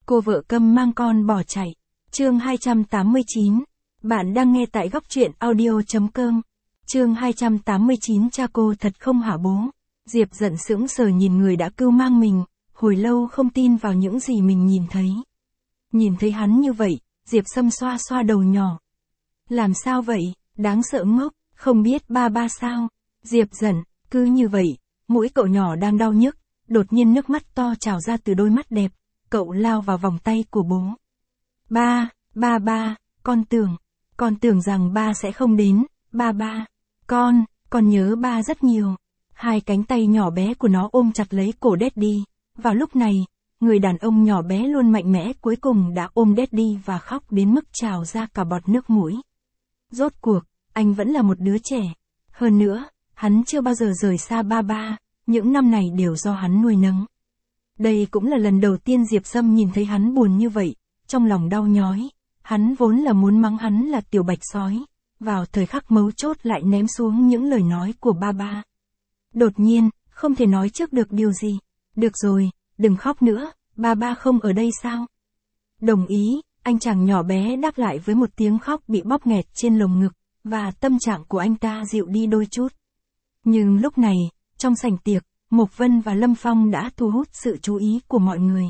cô vợ câm mang con bỏ chạy. Chương 289. Bạn đang nghe tại góc truyện audio.com. Chương 289 cha cô thật không hả bố? Diệp giận sững sờ nhìn người đã cưu mang mình, hồi lâu không tin vào những gì mình nhìn thấy. Nhìn thấy hắn như vậy, Diệp Sâm xoa xoa đầu nhỏ. Làm sao vậy, đáng sợ ngốc, không biết ba sao? Diệp giận, cứ như vậy, mũi cậu nhỏ đang đau nhức, đột nhiên nước mắt to trào ra từ đôi mắt đẹp, cậu lao vào vòng tay của bố. Ba, con tưởng rằng ba sẽ không đến, ba, con nhớ ba rất nhiều. Hai cánh tay nhỏ bé của nó ôm chặt lấy cổ Daddy. Vào lúc này, người đàn ông nhỏ bé luôn mạnh mẽ cuối cùng đã ôm Daddy và khóc đến mức trào ra cả bọt nước mũi. Rốt cuộc, anh vẫn là một đứa trẻ. Hơn nữa, hắn chưa bao giờ rời xa ba, những năm này đều do hắn nuôi nấng. Đây cũng là lần đầu tiên Diệp Sâm nhìn thấy hắn buồn như vậy, trong lòng đau nhói. Hắn vốn là muốn mắng hắn là tiểu bạch sói, vào thời khắc mấu chốt lại ném xuống những lời nói của ba. Đột nhiên, không thể nói trước được điều gì. Được rồi, đừng khóc nữa, ba không ở đây sao? Đồng ý, anh chàng nhỏ bé đáp lại với một tiếng khóc bị bóp nghẹt trên lồng ngực, và tâm trạng của anh ta dịu đi đôi chút. Nhưng lúc này, trong sảnh tiệc, Mộc Vân và Lâm Phong đã thu hút sự chú ý của mọi người.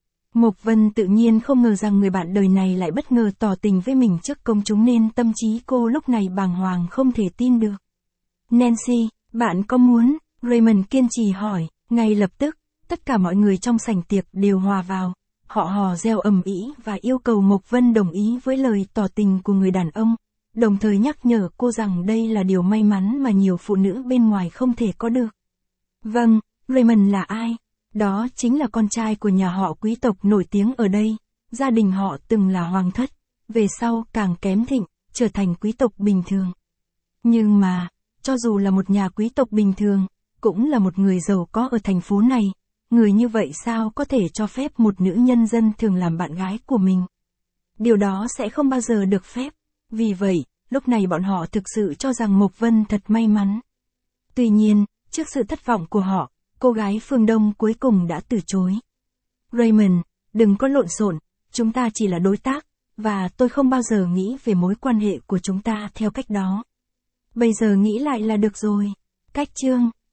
Mộc Vân tự nhiên không ngờ rằng người bạn đời này lại bất ngờ tỏ tình với mình trước công chúng nên tâm trí cô lúc này bàng hoàng không thể tin được. Nancy, bạn có muốn? Raymond kiên trì hỏi. Ngay lập tức, tất cả mọi người trong sảnh tiệc đều hòa vào. Họ hò reo ầm ĩ và yêu cầu Mộc Vân đồng ý với lời tỏ tình của người đàn ông, đồng thời nhắc nhở cô rằng đây là điều may mắn mà nhiều phụ nữ bên ngoài không thể có được. Vâng, Raymond là ai? Đó chính là con trai của nhà họ quý tộc nổi tiếng ở đây. Gia đình họ từng là hoàng thất, về sau càng kém thịnh, trở thành quý tộc bình thường. Nhưng mà, cho dù là một nhà quý tộc bình thường, cũng là một người giàu có ở thành phố này, người như vậy sao có thể cho phép một nữ nhân dân thường làm bạn gái của mình? Điều đó sẽ không bao giờ được phép. Vì vậy, lúc này bọn họ thực sự cho rằng Mộc Vân thật may mắn. Tuy nhiên, trước sự thất vọng của họ, cô gái phương Đông cuối cùng đã từ chối. Raymond, đừng có lộn xộn, chúng ta chỉ là đối tác, và tôi không bao giờ nghĩ về mối quan hệ của chúng ta theo cách đó. Bây giờ nghĩ lại là được rồi. Cách chương